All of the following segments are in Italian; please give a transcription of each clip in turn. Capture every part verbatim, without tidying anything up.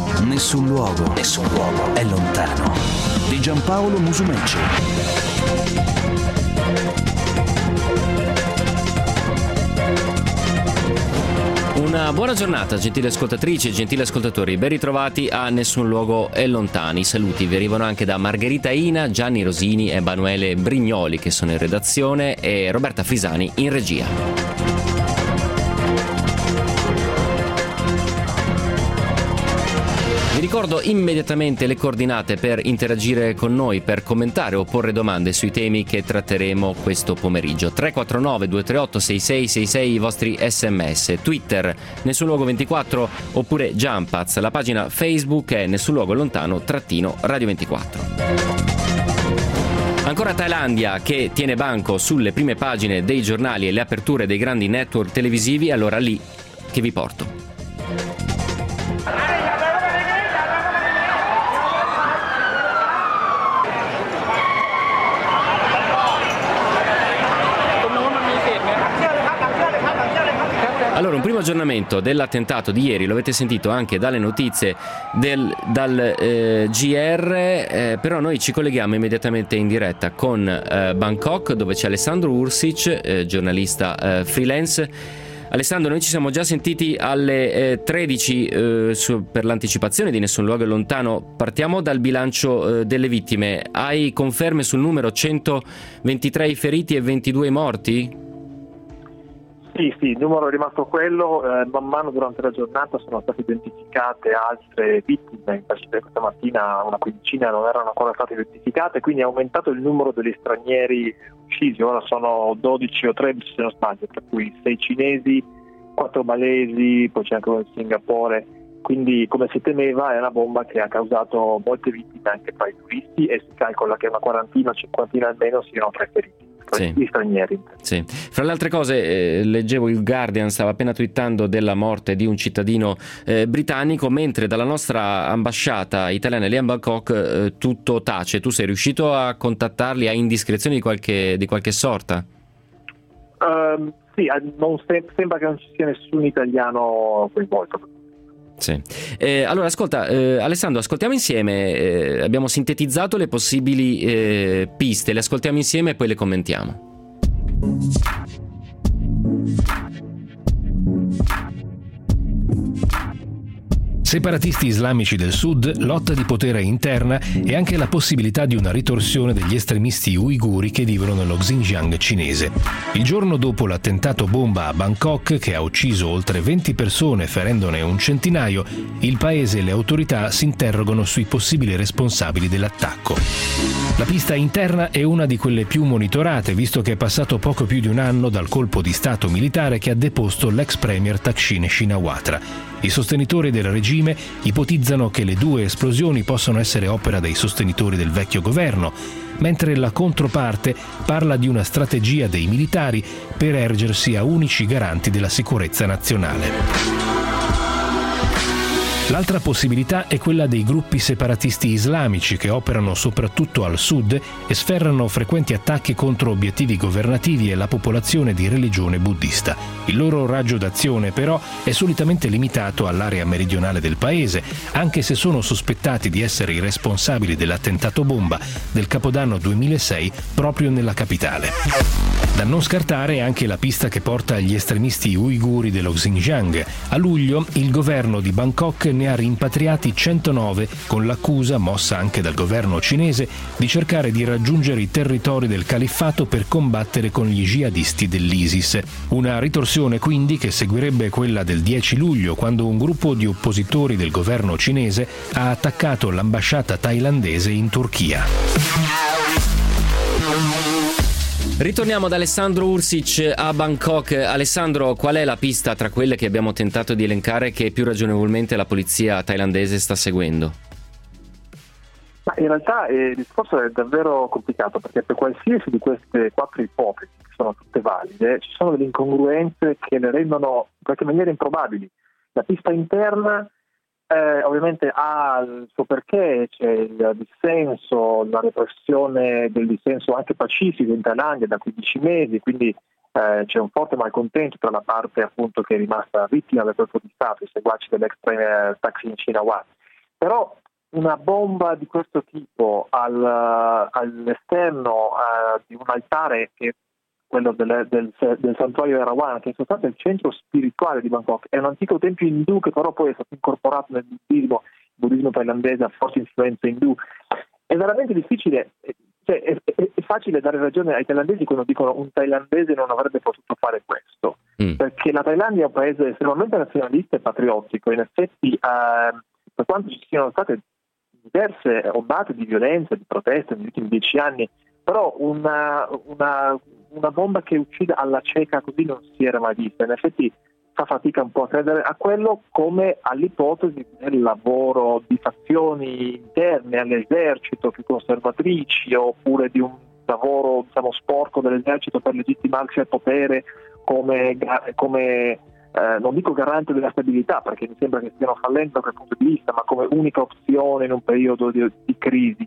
Nessun luogo, nessun luogo è lontano. Di Giampaolo Musumeci. Una buona giornata, gentili ascoltatrici e gentili ascoltatori, ben ritrovati a Nessun Luogo è Lontano. I saluti vi arrivano anche da Margherita Ina, Gianni Rosini, Emanuele Brignoli che sono in redazione e Roberta Frisani in regia. Vi ricordo immediatamente le coordinate per interagire con noi, per commentare o porre domande sui temi che tratteremo questo pomeriggio. tre quattro nove due tre otto sei sei sei sei i vostri sms, Twitter Nessun Luogo ventiquattro oppure Jumpaz, la pagina Facebook è Nessun Luogo Lontano trattino Radio ventiquattro. Ancora Thailandia che tiene banco sulle prime pagine dei giornali e le aperture dei grandi network televisivi, allora lì che vi porto. Allora, un primo aggiornamento dell'attentato di ieri, lo avete sentito anche dalle notizie del, dal eh, G R, eh, però noi ci colleghiamo immediatamente in diretta con eh, Bangkok, dove c'è Alessandro Ursic, eh, giornalista eh, freelance. Alessandro, noi ci siamo già sentiti alle eh, tredici eh, su, per l'anticipazione di Nessun Luogo è Lontano. Partiamo dal bilancio eh, delle vittime. Hai conferme sul numero centoventitré i feriti e ventidue i morti? Sì, sì, il numero è rimasto quello, eh, man mano durante la giornata sono state identificate altre vittime, invece questa mattina una quindicina non erano ancora state identificate, quindi è aumentato il numero degli stranieri uccisi, ora sono dodici o tredici se non sbaglio, tra cui sei cinesi, quattro malesi, poi c'è anche uno di Singapore, quindi come si temeva è una bomba che ha causato molte vittime anche tra i turisti e si calcola che una quarantina o cinquantina almeno siano tra i feriti. Sì. Gli stranieri. Sì. Fra le altre cose eh, leggevo il Guardian stava appena twittando della morte di un cittadino eh, britannico, mentre dalla nostra ambasciata italiana lì a Bangkok eh, tutto tace. Tu sei riuscito a contattarli a indiscrezioni di qualche, di qualche sorta? Uh, sì, non se- sembra che non ci sia nessun italiano coinvolto. Sì. Eh, allora ascolta eh, Alessandro, ascoltiamo insieme, eh, abbiamo sintetizzato le possibili eh, piste, le ascoltiamo insieme e poi le commentiamo. Separatisti islamici del sud, lotta di potere interna e anche la possibilità di una ritorsione degli estremisti uiguri che vivono nello Xinjiang cinese. Il giorno dopo l'attentato bomba a Bangkok, che ha ucciso oltre venti persone ferendone un centinaio, il paese e le autorità si interrogano sui possibili responsabili dell'attacco. La pista interna è una di quelle più monitorate, visto che è passato poco più di un anno dal colpo di stato militare che ha deposto l'ex premier Thaksin Shinawatra. I sostenitori del regime ipotizzano che le due esplosioni possano essere opera dei sostenitori del vecchio governo, mentre la controparte parla di una strategia dei militari per ergersi a unici garanti della sicurezza nazionale. L'altra possibilità è quella dei gruppi separatisti islamici che operano soprattutto al sud e sferrano frequenti attacchi contro obiettivi governativi e la popolazione di religione buddista. Il loro raggio d'azione però è solitamente limitato all'area meridionale del paese, anche se sono sospettati di essere i responsabili dell'attentato bomba del Capodanno duemilasei proprio nella capitale. Da non scartare è anche la pista che porta agli estremisti uiguri dello Xinjiang. A luglio il governo di Bangkok ne ha rimpatriati centonove, con l'accusa, mossa anche dal governo cinese, di cercare di raggiungere i territori del califfato per combattere con gli jihadisti dell'ISIS. Una ritorsione quindi che seguirebbe quella del dieci luglio, quando un gruppo di oppositori del governo cinese ha attaccato l'ambasciata thailandese in Turchia. Ritorniamo da Alessandro Ursic a Bangkok. Alessandro, qual è la pista tra quelle che abbiamo tentato di elencare che più ragionevolmente la polizia thailandese sta seguendo? Ma in realtà eh, il discorso è davvero complicato, perché per qualsiasi di queste quattro ipotesi, che sono tutte valide, ci sono delle incongruenze che le rendono in qualche maniera improbabili. La pista interna eh, ovviamente ha il suo perché, c'è il dissenso, la repressione del dissenso anche pacifico in Thailandia da quindici mesi, quindi eh, c'è un forte malcontento tra la parte appunto che è rimasta vittima del colpo di Stato, i seguaci dell'ex premier Thaksin Shinawatra, però una bomba di questo tipo al, all'esterno uh, di un altare che è quello del, del, del santuario Erawan, che è sostanzialmente il centro spirituale di Bangkok, è un antico tempio indù che però poi è stato incorporato nel buddismo, il buddismo thailandese ha forte influenza indù. È veramente difficile, cioè è, è, è facile dare ragione ai thailandesi quando dicono un thailandese non avrebbe potuto fare questo, mm. perché la Thailandia è un paese estremamente nazionalista e patriottico. In effetti, eh, per quanto ci siano state diverse ondate di violenza, di proteste negli ultimi dieci anni, però una, una, una bomba che uccide alla cieca così non si era mai vista. In effetti fa fatica un po' a credere a quello come all'ipotesi del lavoro di fazioni interne all'esercito più conservatrici, oppure di un lavoro, diciamo, sporco dell'esercito per legittimarsi al potere come, come Eh, non dico garante della stabilità, perché mi sembra che stiano fallendo da quel punto di vista, ma come unica opzione in un periodo di, di crisi.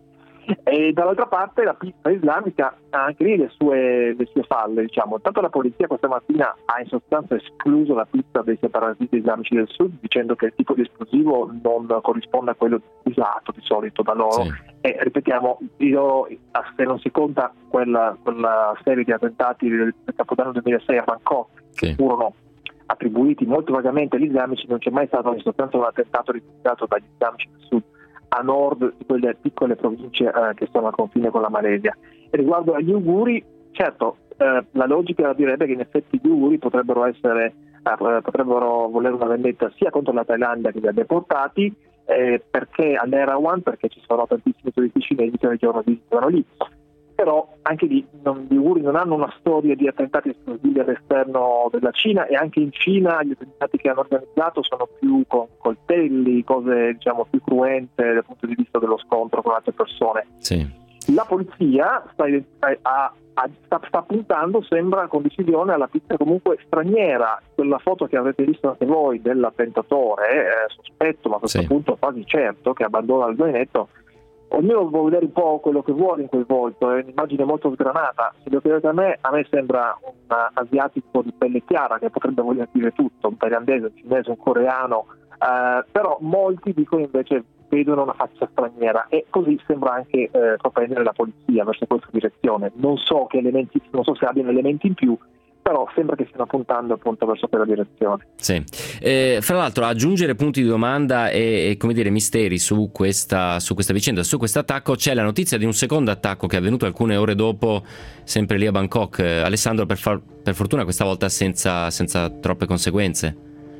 E dall'altra parte la pista islamica ha anche lì le sue, le sue falle, diciamo. Intanto la polizia questa mattina ha in sostanza escluso la pista dei separatisti islamici del sud, dicendo che il tipo di esplosivo non corrisponde a quello usato di solito da loro. Sì. E ripetiamo, io, se non si conta quella, quella serie di attentati del Capodanno duemilasei a Bangkok, sì, che furono attribuiti molto vagamente agli islamici, non c'è mai stato in sostanza un attentato realizzato dagli islamici del sud a nord di quelle piccole province eh, che sono al confine con la Malesia. E riguardo agli uiguri, certo, eh, la logica direbbe che in effetti gli uiguri potrebbero essere eh, potrebbero volere una vendetta sia contro la Thailandia che li ha deportati, eh, perché all'Erawan, perché ci sono tantissimi turisti cinesi che ogni giorno visitano lì. Però anche lì non, gli uiguri non hanno una storia di attentati esplosivi all'esterno della Cina, e anche in Cina gli attentati che hanno organizzato sono più con coltelli, cose diciamo più cruente dal punto di vista dello scontro con altre persone. Sì. La polizia sta, a, a, sta, sta puntando, sembra con decisione, alla pista comunque straniera. Quella foto che avete visto anche voi dell'attentatore, eh, sospetto ma a questo sì. punto quasi certo, che abbandona il zainetto. Ognuno può vedere un po' quello che vuole in quel volto, è un'immagine molto sgranata. Se lo chiedete a me, a me sembra un asiatico di pelle chiara che potrebbe voler dire tutto, un thailandese, un cinese, un coreano, eh, però molti dicono invece vedono una faccia straniera, e così sembra anche eh, propendere la polizia verso questa direzione. Non so che elementi, non so se abbiano elementi in più, però sembra che stiano puntando appunto verso quella direzione. Sì. Eh, fra l'altro, aggiungere punti di domanda e, e come dire misteri su questa, su questa vicenda, su questo attacco, c'è la notizia di un secondo attacco che è avvenuto alcune ore dopo, sempre lì a Bangkok. Eh, Alessandro, per, far, per fortuna questa volta senza, senza troppe conseguenze.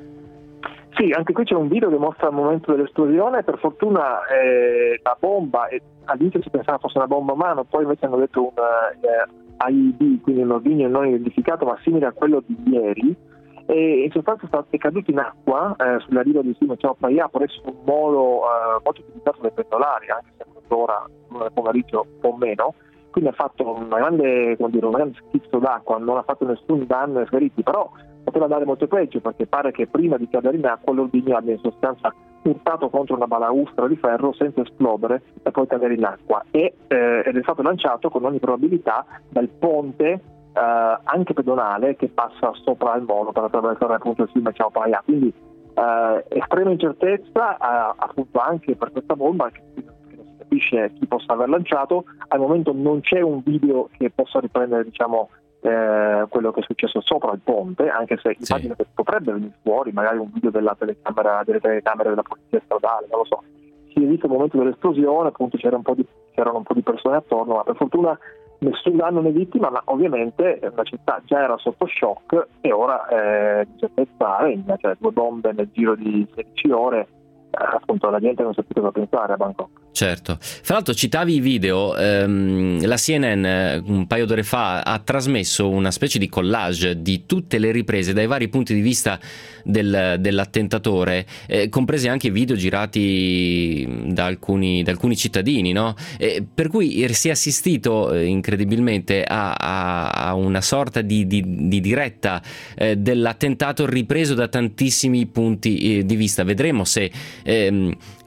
Sì, anche qui c'è un video che mostra il momento dell'esplosione. Per fortuna eh, la bomba, eh, all'inizio si pensava fosse una bomba a mano, poi invece hanno detto un eh, A I D, quindi un ordigno non identificato ma simile a quello di ieri, e in sostanza è caduto in acqua eh, sulla riva di Sima Chao Phraya, per essere un molo eh, molto utilizzato dai pendolari, anche se ancora nel pomeriggio un po' meno, quindi ha fatto una grande, come dire, un grande schizzo d'acqua, non ha fatto nessun danno ai feriti, però poteva andare molto peggio, perché pare che prima di cadere in acqua l'ordigno abbia in sostanza urtato contro una balaustra di ferro senza esplodere e poi cadere in acqua, e, eh, ed è stato lanciato con ogni probabilità dal ponte eh, anche pedonale che passa sopra il molo per attraversare appunto il fiume Chao Phraya. Quindi eh, estrema incertezza eh, appunto anche per questa bomba, che, che non si capisce chi possa aver lanciato. Al momento non c'è un video che possa riprendere diciamo Eh, quello che è successo sopra il ponte, anche se sì. immagino che potrebbe venire fuori magari un video della telecamera, delle telecamere della polizia stradale, non lo so. Si è visto il momento dell'esplosione, appunto c'era un po' di, c'erano un po' di persone attorno, ma per fortuna nessun danno né vittima, ma ovviamente la città già era sotto shock e ora eh, l'incertezza regna, cioè due bombe nel giro di sedici ore, eh, appunto la gente non sa più cosa pensare a Bangkok. Certo. Fra l'altro citavi i video, ehm, la C N N un paio d'ore fa ha trasmesso una specie di collage di tutte le riprese dai vari punti di vista del, dell'attentatore, eh, compresi anche video girati da alcuni, da alcuni cittadini, no? Eh, per cui si è assistito eh, incredibilmente a, a, a una sorta di, di, di diretta eh, dell'attentato ripreso da tantissimi punti eh, di vista. Vedremo se ehm,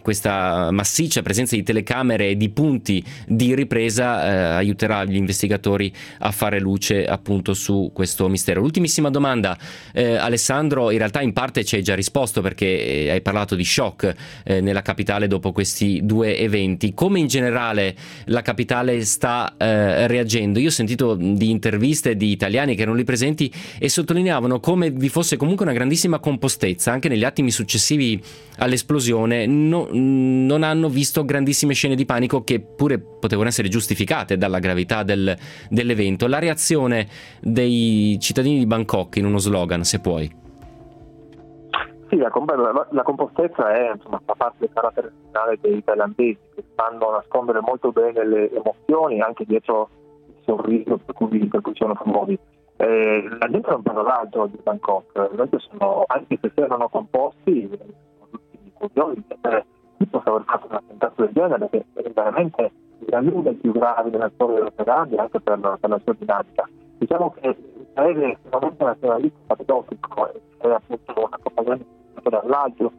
questa massiccia presenza di telecamere e di punti di ripresa eh, aiuterà gli investigatori a fare luce appunto su questo mistero. L'ultimissima domanda, eh, Alessandro, in realtà in parte ci hai già risposto perché eh, hai parlato di shock eh, nella capitale dopo questi due eventi. Come in generale la capitale sta eh, reagendo? Io ho sentito di interviste di italiani che erano lì presenti e sottolineavano come vi fosse comunque una grandissima compostezza. Anche negli attimi successivi all'esplosione no, non hanno visto grandissime scene di panico che pure potevano essere giustificate dalla gravità del, dell'evento. La reazione dei cittadini di Bangkok in uno slogan, se puoi. Sì, la, la, la compostezza è, insomma, fa parte del carattere finale dei thailandesi, che sanno nascondere molto bene le emozioni anche dietro il sorriso per cui, per cui sono famosi. Eh, la gente non parla l'altro di Bangkok, sono, anche se erano composti, sono tutti curiosi di sapere chi possa aver fatto un attentato del genere, che è veramente la lunga più grave della storia della Thailandia, anche per la, per la sua dinamica. Diciamo che il paese è estremamente nazionalista patriottico, è appunto una propaganda dall'altro.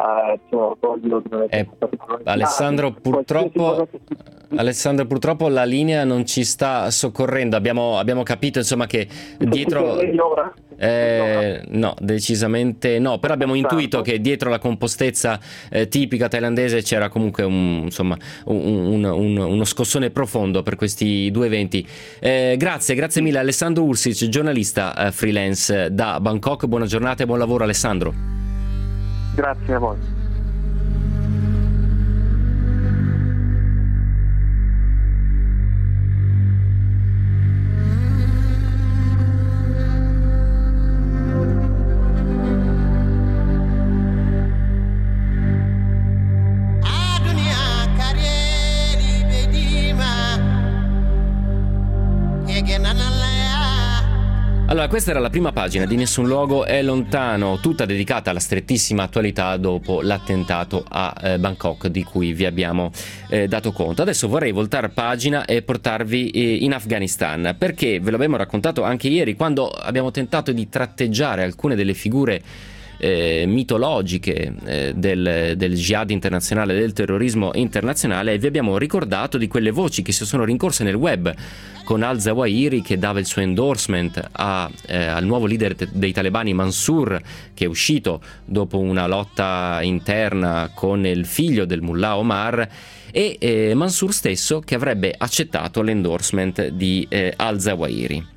Eh, Alessandro, purtroppo Alessandro purtroppo la linea non ci sta soccorrendo. Abbiamo, abbiamo capito insomma che dietro eh, no, decisamente no, però abbiamo intuito che dietro la compostezza eh, tipica thailandese c'era comunque un, insomma, un, un, un, uno scossone profondo per questi due eventi. Eh, grazie, grazie mille Alessandro Ursic, giornalista eh, freelance da Bangkok. Buona giornata e buon lavoro, Alessandro. Grazie a voi. Allora, questa era la prima pagina di Nessun Luogo è lontano, tutta dedicata alla strettissima attualità dopo l'attentato a eh, Bangkok di cui vi abbiamo eh, dato conto. Adesso vorrei voltare pagina e portarvi eh, in Afghanistan, perché ve l'abbiamo raccontato anche ieri quando abbiamo tentato di tratteggiare alcune delle figure Eh, mitologiche eh, del, del jihad internazionale, del terrorismo internazionale, e vi abbiamo ricordato di quelle voci che si sono rincorse nel web, con al-Zawahiri che dava il suo endorsement a, eh, al nuovo leader te- dei talebani Mansour, che è uscito dopo una lotta interna con il figlio del mullah Omar, e eh, Mansour stesso che avrebbe accettato l'endorsement di eh, al-Zawahiri.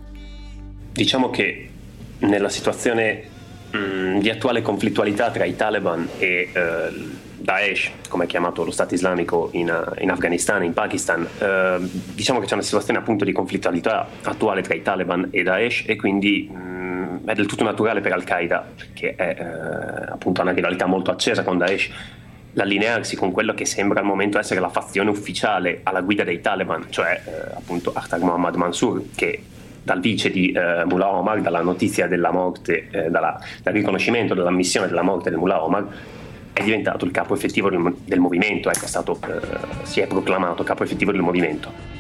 Diciamo che nella situazione di attuale conflittualità tra i Taliban e eh, Daesh, come è chiamato lo Stato islamico in, in Afghanistan e in Pakistan, eh, diciamo che c'è una situazione appunto di conflittualità attuale tra i Taliban e Daesh, e quindi mh, è del tutto naturale per Al-Qaeda, che è eh, appunto una rivalità molto accesa con Daesh, l'allinearsi con quello che sembra al momento essere la fazione ufficiale alla guida dei Taliban, cioè eh, appunto Akhtar Mohammad Mansour, che dal vice di eh, Mullah Omar, dalla notizia della morte, eh, dalla, dal riconoscimento dell'ammissione della morte del Mullah Omar, è diventato il capo effettivo del, del movimento, ecco, è stato, eh, si è proclamato capo effettivo del movimento.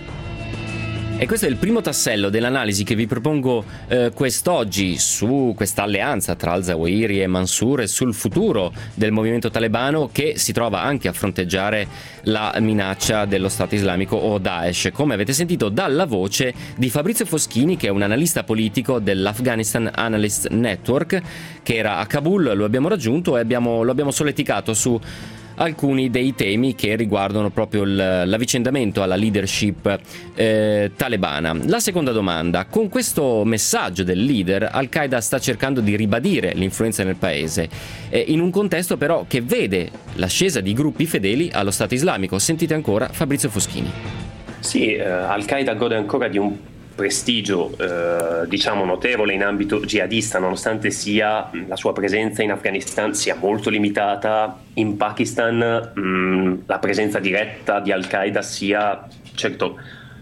E questo è il primo tassello dell'analisi che vi propongo eh, quest'oggi su questa alleanza tra al-Zawahiri e Mansour e sul futuro del movimento talebano, che si trova anche a fronteggiare la minaccia dello Stato islamico o Daesh, come avete sentito dalla voce di Fabrizio Foschini, che è un analista politico dell'Afghanistan Analyst Network, che era a Kabul. Lo abbiamo raggiunto e abbiamo, lo abbiamo solleticato su alcuni dei temi che riguardano proprio il, l'avvicendamento alla leadership eh, talebana. La seconda domanda: con questo messaggio del leader, Al-Qaeda sta cercando di ribadire l'influenza nel paese, eh, in un contesto però che vede l'ascesa di gruppi fedeli allo Stato islamico. Sentite ancora Fabrizio Foschini. Sì, eh, Al-Qaeda gode ancora di un prestigio eh, diciamo notevole in ambito jihadista, nonostante sia la sua presenza in Afghanistan sia molto limitata. In Pakistan mh, la presenza diretta di Al-Qaeda sia certo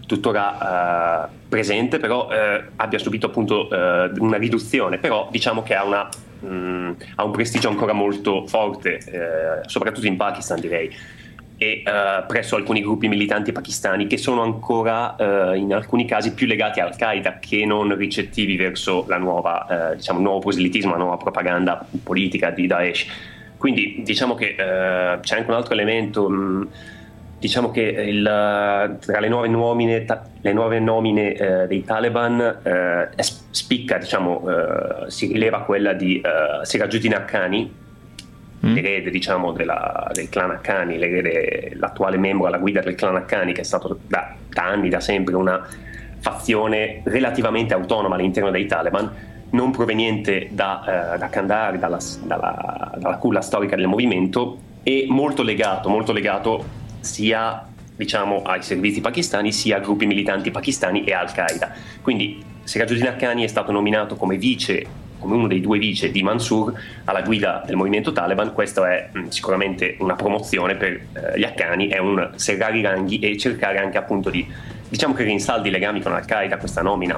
tuttora eh, presente, però eh, abbia subito appunto eh, una riduzione, però diciamo che ha, una, mh, ha un prestigio ancora molto forte, eh, soprattutto in Pakistan, direi, e uh, presso alcuni gruppi militanti pakistani che sono ancora uh, in alcuni casi più legati a Al-Qaeda che non ricettivi verso la nuova, uh, diciamo, il nuovo proselitismo, la nuova propaganda politica di Daesh. Quindi diciamo che eh, c'è anche un altro elemento, mh, diciamo che il, tra le nuove nomine, ta, le nuove nomine eh, dei Taliban eh, spicca, diciamo, eh, si rileva quella di eh, Sirajuddin Haqqani, mm. l'erede, diciamo, della, del clan Haqqani, l'erede, l'attuale membro alla guida del clan Haqqani, che è stato da, da anni, da sempre, una fazione relativamente autonoma all'interno dei Taliban, non proveniente da, eh, da Kandahar, dalla, dalla, dalla culla storica del movimento, e molto legato, molto legato sia, diciamo, ai servizi pakistani, sia a gruppi militanti pakistani e Al-Qaeda. Quindi Sirajuddin Haqqani è stato nominato come vice, come uno dei due vice di Mansur alla guida del movimento Taliban. Questo è mh, sicuramente una promozione per eh, gli Haqqani, è un serrare i ranghi e cercare anche, appunto, di, diciamo, che rinsaldi i legami con Al-Qaeda, questa nomina.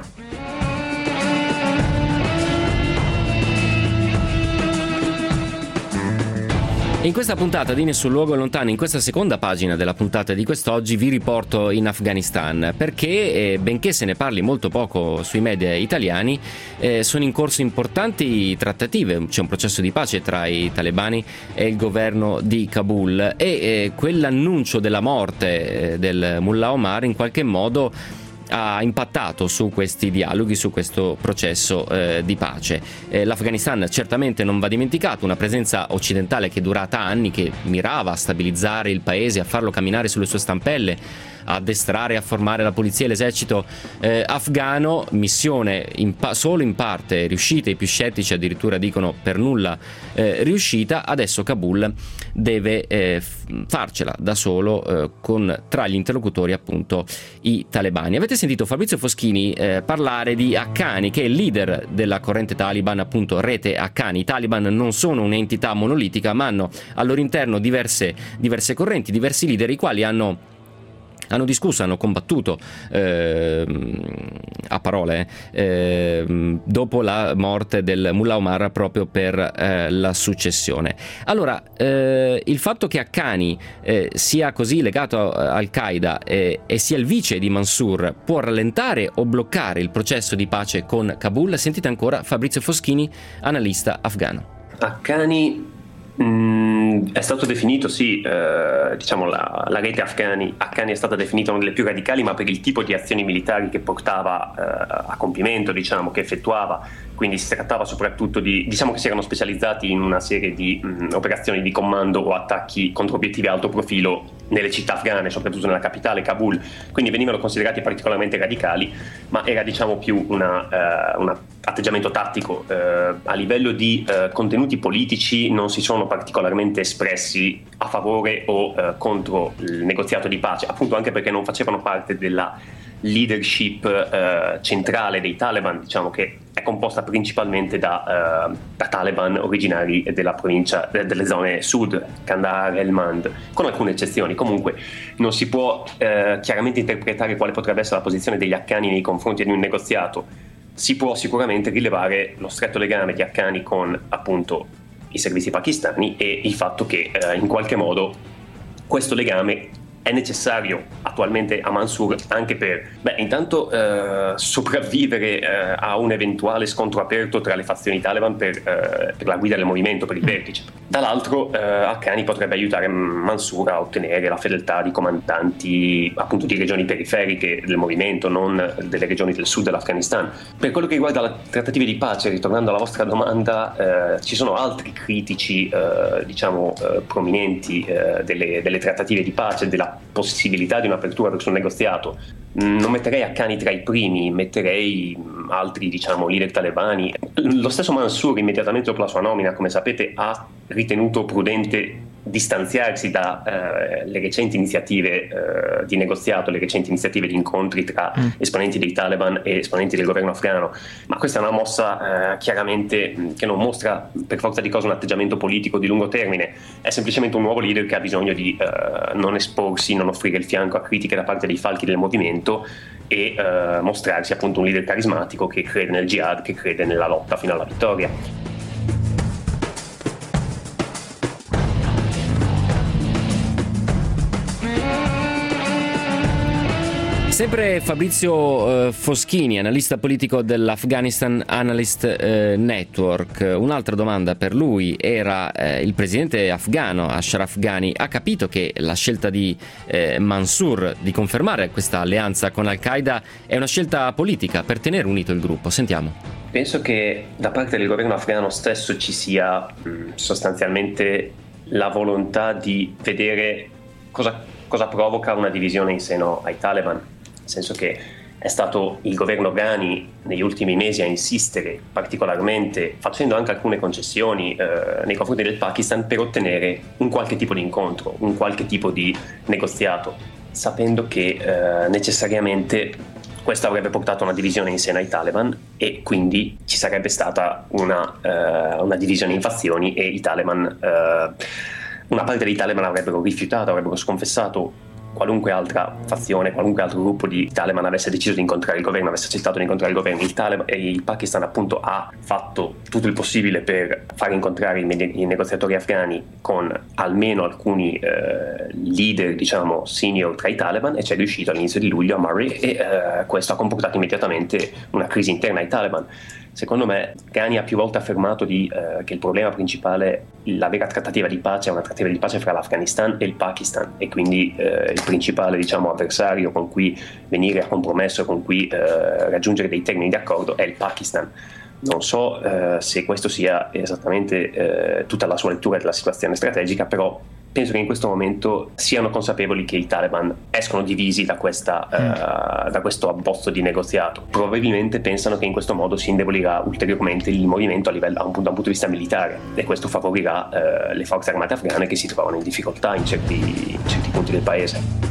In questa puntata di Nessun Luogo Lontano, in questa seconda pagina della puntata di quest'oggi, vi riporto in Afghanistan perché, eh, benché se ne parli molto poco sui media italiani, eh, sono in corso importanti trattative. C'è un processo di pace tra i talebani e il governo di Kabul e eh, quell'annuncio della morte eh, del Mullah Omar in qualche modo ha impattato su questi dialoghi, su questo processo eh, di pace. Eh, L'Afghanistan certamente non va dimenticato, una presenza occidentale che è durata anni, che mirava a stabilizzare il paese, a farlo camminare sulle sue stampelle, a addestrare e a formare la polizia e l'esercito eh, afghano, missione in pa- solo in parte riuscita, i più scettici addirittura dicono per nulla eh, riuscita. Adesso Kabul deve eh, f- farcela da solo eh, con tra gli interlocutori appunto i talebani. Avete sentito Fabrizio Foschini eh, parlare di Haqqani, che è il leader della corrente Taliban, appunto Rete Haqqani. I Taliban non sono un'entità monolitica, ma hanno al loro interno diverse, diverse correnti, diversi leader, i quali hanno hanno discusso, hanno combattuto eh, a parole eh, dopo la morte del Mullah Omar proprio per eh, la successione. Allora, eh, il fatto che Haqqani eh, sia così legato a Al-Qaeda eh, e sia il vice di Mansur può rallentare o bloccare il processo di pace con Kabul? Sentite ancora Fabrizio Foschini, analista afghano. Haqqani Mm, è stato definito, sì, eh, diciamo la, la rete Afghani, Haqqani è stata definita una delle più radicali, ma per il tipo di azioni militari che portava eh, a compimento, diciamo, che effettuava. Quindi si trattava soprattutto di, diciamo che si erano specializzati in una serie di mh, operazioni di comando o attacchi contro obiettivi a alto profilo nelle città afghane, soprattutto nella capitale Kabul. Quindi venivano considerati particolarmente radicali, ma era, diciamo, più una, uh, un atteggiamento tattico. Uh, a livello di uh, contenuti politici non si sono particolarmente espressi a favore o uh, contro il negoziato di pace, appunto anche perché non facevano parte della leadership uh, centrale dei Taliban, diciamo che è composta principalmente da, uh, da Taliban originari della provincia, de- delle zone sud, Kandahar e Helmand, con alcune eccezioni. Comunque non si può uh, chiaramente interpretare quale potrebbe essere la posizione degli Haqqani nei confronti di un negoziato. Si può sicuramente rilevare lo stretto legame di Haqqani con, appunto, i servizi pakistani e il fatto che uh, in qualche modo questo legame è necessario attualmente a Mansur anche per, beh, intanto eh, sopravvivere eh, a un eventuale scontro aperto tra le fazioni Taliban per, eh, per la guida del movimento, per il vertice. Dall'altro eh, Haqqani potrebbe aiutare Mansur a ottenere la fedeltà di comandanti, appunto, di regioni periferiche del movimento, non delle regioni del sud dell'Afghanistan. Per quello che riguarda le trattative di pace, ritornando alla vostra domanda, eh, ci sono altri critici eh, diciamo eh, prominenti eh, delle, delle trattative di pace, della possibilità di un'apertura verso un negoziato. Non metterei Haqqani tra i primi, metterei altri, diciamo, leader talebani. Lo stesso Mansur, immediatamente dopo la sua nomina, come sapete, ha ritenuto prudente distanziarsi dalle eh, recenti iniziative eh, di negoziato, le recenti iniziative di incontri tra mm. esponenti dei Taliban e esponenti del governo afghano. Ma questa è una mossa eh, chiaramente che non mostra per forza di cosa un atteggiamento politico di lungo termine, è semplicemente un nuovo leader che ha bisogno di eh, non esporsi, non offrire il fianco a critiche da parte dei falchi del movimento e eh, mostrarsi, appunto, un leader carismatico che crede nel jihad, che crede nella lotta fino alla vittoria. Sempre Fabrizio eh, Foschini, analista politico dell'Afghanistan Analyst eh, Network. Un'altra domanda per lui era eh, il presidente afghano Ashraf Ghani ha capito che la scelta di eh, Mansour di confermare questa alleanza con Al-Qaeda è una scelta politica per tenere unito il gruppo. Sentiamo. Penso che da parte del governo afghano stesso ci sia mh, sostanzialmente la volontà di vedere cosa, cosa provoca una divisione in seno ai Taliban. Nel senso che è stato il governo Ghani negli ultimi mesi a insistere particolarmente, facendo anche alcune concessioni eh, nei confronti del Pakistan per ottenere un qualche tipo di incontro, un qualche tipo di negoziato, sapendo che eh, necessariamente questo avrebbe portato a una divisione in seno ai Taliban e quindi ci sarebbe stata una, eh, una divisione in fazioni e i Taliban, eh, una parte dei Taliban avrebbero rifiutato, avrebbero sconfessato qualunque altra fazione, qualunque altro gruppo di Taliban avesse deciso di incontrare il governo, avesse accettato di incontrare il governo. Il, Taliban, e il Pakistan appunto ha fatto tutto il possibile per far incontrare i, med- i negoziatori afghani con almeno alcuni eh, leader, diciamo, senior tra i Taliban, e ci è riuscito all'inizio di luglio a Murray e eh, questo ha comportato immediatamente una crisi interna ai Taliban. Secondo me Ghani ha più volte affermato di, eh, che il problema principale, la vera trattativa di pace è una trattativa di pace fra l'Afghanistan e il Pakistan e quindi eh, il principale, diciamo, avversario con cui venire a compromesso, con cui eh, raggiungere dei termini di accordo è il Pakistan. Non so eh, se questo sia esattamente eh, tutta la sua lettura della situazione strategica, però penso che in questo momento siano consapevoli che i Taliban escono divisi da, questa, mm. uh, da questo abbozzo di negoziato. Probabilmente pensano che in questo modo si indebolirà ulteriormente il movimento a, livello, a un, punto, da un punto di vista militare e questo favorirà uh, le forze armate afghane che si trovano in difficoltà in certi, in certi punti del paese.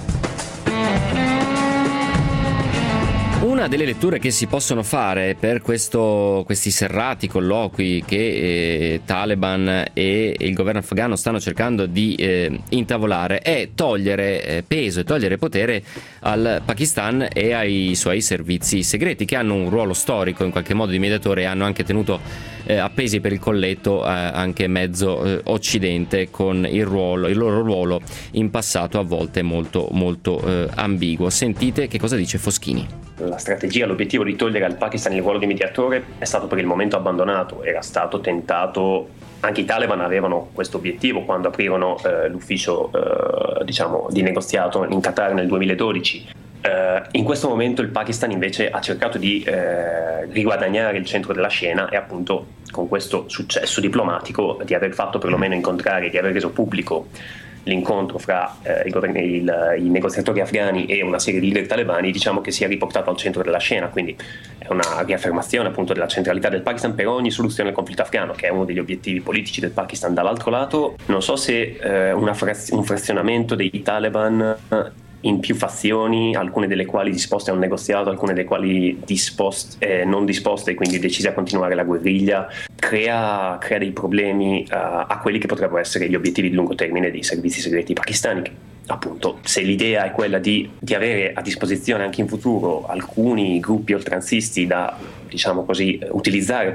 Una delle letture che si possono fare per questo, questi serrati colloqui che eh, Taliban e il governo afghano stanno cercando di eh, intavolare è togliere eh, peso e togliere potere al Pakistan e ai suoi servizi segreti, che hanno un ruolo storico in qualche modo di mediatore e hanno anche tenuto eh, appesi per il colletto eh, anche mezzo eh, occidente con il, ruolo, il loro ruolo in passato a volte molto molto eh, ambiguo. Sentite che cosa dice Foschini. La strategia, l'obiettivo di togliere al Pakistan il ruolo di mediatore è stato per il momento abbandonato, era stato tentato, anche i Taliban avevano questo obiettivo quando aprirono eh, l'ufficio eh, diciamo di negoziato in Qatar nel duemiladodici. Eh, in questo momento il Pakistan invece ha cercato di eh, riguadagnare il centro della scena e appunto con questo successo diplomatico di aver fatto perlomeno incontrare, di aver reso pubblico l'incontro fra eh, i, governi, il, i negoziatori afghani e una serie di leader talebani, diciamo che sia riportato al centro della scena, quindi è una riaffermazione appunto della centralità del Pakistan per ogni soluzione al conflitto afghano, che è uno degli obiettivi politici del Pakistan. Dall'altro lato non so se eh, una fraz- un frazionamento dei Taliban in più fazioni, alcune delle quali disposte a un negoziato, alcune delle quali disposte, eh, non disposte e quindi decise a continuare la guerriglia, crea, crea dei problemi uh, a quelli che potrebbero essere gli obiettivi di lungo termine dei servizi segreti pakistani. Appunto, se l'idea è quella di, di avere a disposizione anche in futuro alcuni gruppi oltranzisti da, diciamo così, utilizzare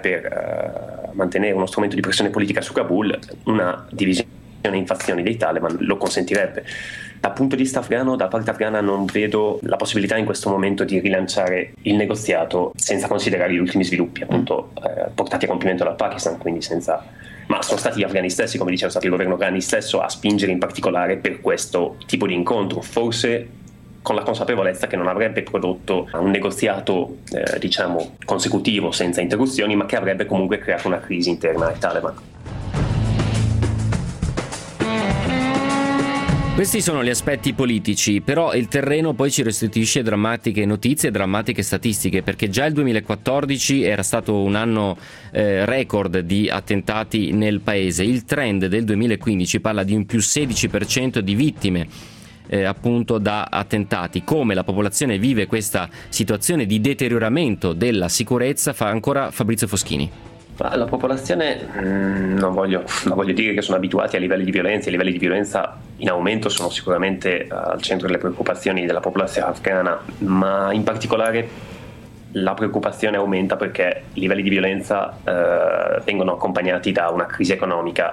per uh, mantenere uno strumento di pressione politica su Kabul, una divisione in fazioni dei Taliban lo consentirebbe. Dal punto di vista afghano, da parte afghana non vedo la possibilità in questo momento di rilanciare il negoziato senza considerare gli ultimi sviluppi appunto eh, portati a compimento dal Pakistan, quindi senza... ma sono stati gli afghani stessi, come diceva, è stato il governo Ghani stesso a spingere in particolare per questo tipo di incontro, forse con la consapevolezza che non avrebbe prodotto un negoziato eh, diciamo consecutivo senza interruzioni, ma che avrebbe comunque creato una crisi interna ai Taliban. Questi sono gli aspetti politici, però il terreno poi ci restituisce drammatiche notizie e drammatiche statistiche, perché già il duemilaquattordici era stato un anno eh, record di attentati nel paese. Il trend del duemilaquindici parla di un più sedici per cento di vittime eh, appunto da attentati. Come la popolazione vive questa situazione di deterioramento della sicurezza fa ancora Fabrizio Foschini. La popolazione, mh, non, voglio, non voglio dire che sono abituati a livelli di violenza, i livelli di violenza in aumento sono sicuramente uh, al centro delle preoccupazioni della popolazione afghana, ma in particolare la preoccupazione aumenta perché i livelli di violenza uh, vengono accompagnati da una crisi economica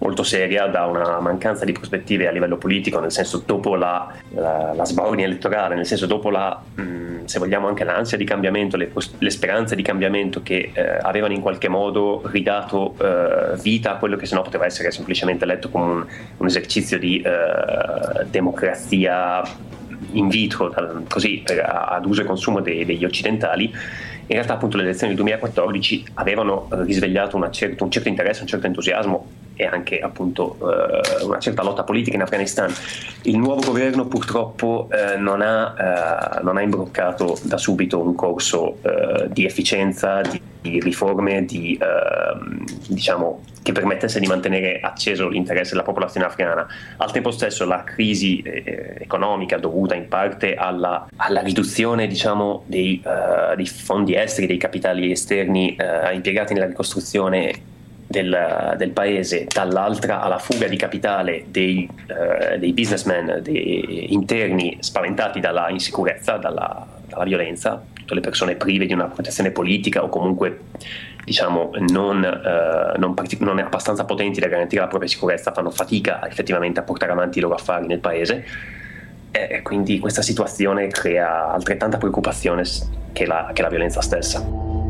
molto seria da una mancanza di prospettive a livello politico, nel senso dopo la, la, la sbornia elettorale, nel senso dopo la, mh, se vogliamo anche l'ansia di cambiamento, le, le speranze di cambiamento che eh, avevano in qualche modo ridato eh, vita a quello che sennò poteva essere semplicemente letto come un, un esercizio di eh, democrazia in vitro, così per, ad uso e consumo dei, degli occidentali. In realtà appunto le elezioni del duemilaquattordici avevano risvegliato una certo, un certo interesse, un certo entusiasmo e anche appunto eh, una certa lotta politica in Afghanistan. Il nuovo governo purtroppo eh, non, ha, eh, non ha imbroccato da subito un corso eh, di efficienza, di, di riforme, di, eh, diciamo, che permettesse di mantenere acceso l'interesse della popolazione afghana. Al tempo stesso la crisi eh, economica dovuta in parte alla, alla riduzione, diciamo, dei, uh, dei fondi esteri, dei capitali esterni uh, impiegati nella ricostruzione del, del paese, dall'altra alla fuga di capitale dei, uh, dei businessmen dei interni spaventati dalla insicurezza, dalla, dalla violenza, tutte le persone prive di una protezione politica o comunque diciamo non, eh, non, partic- non è abbastanza potenti da garantire la propria sicurezza, fanno fatica effettivamente a portare avanti i loro affari nel paese, e quindi questa situazione crea altrettanta preoccupazione che la, che la violenza stessa.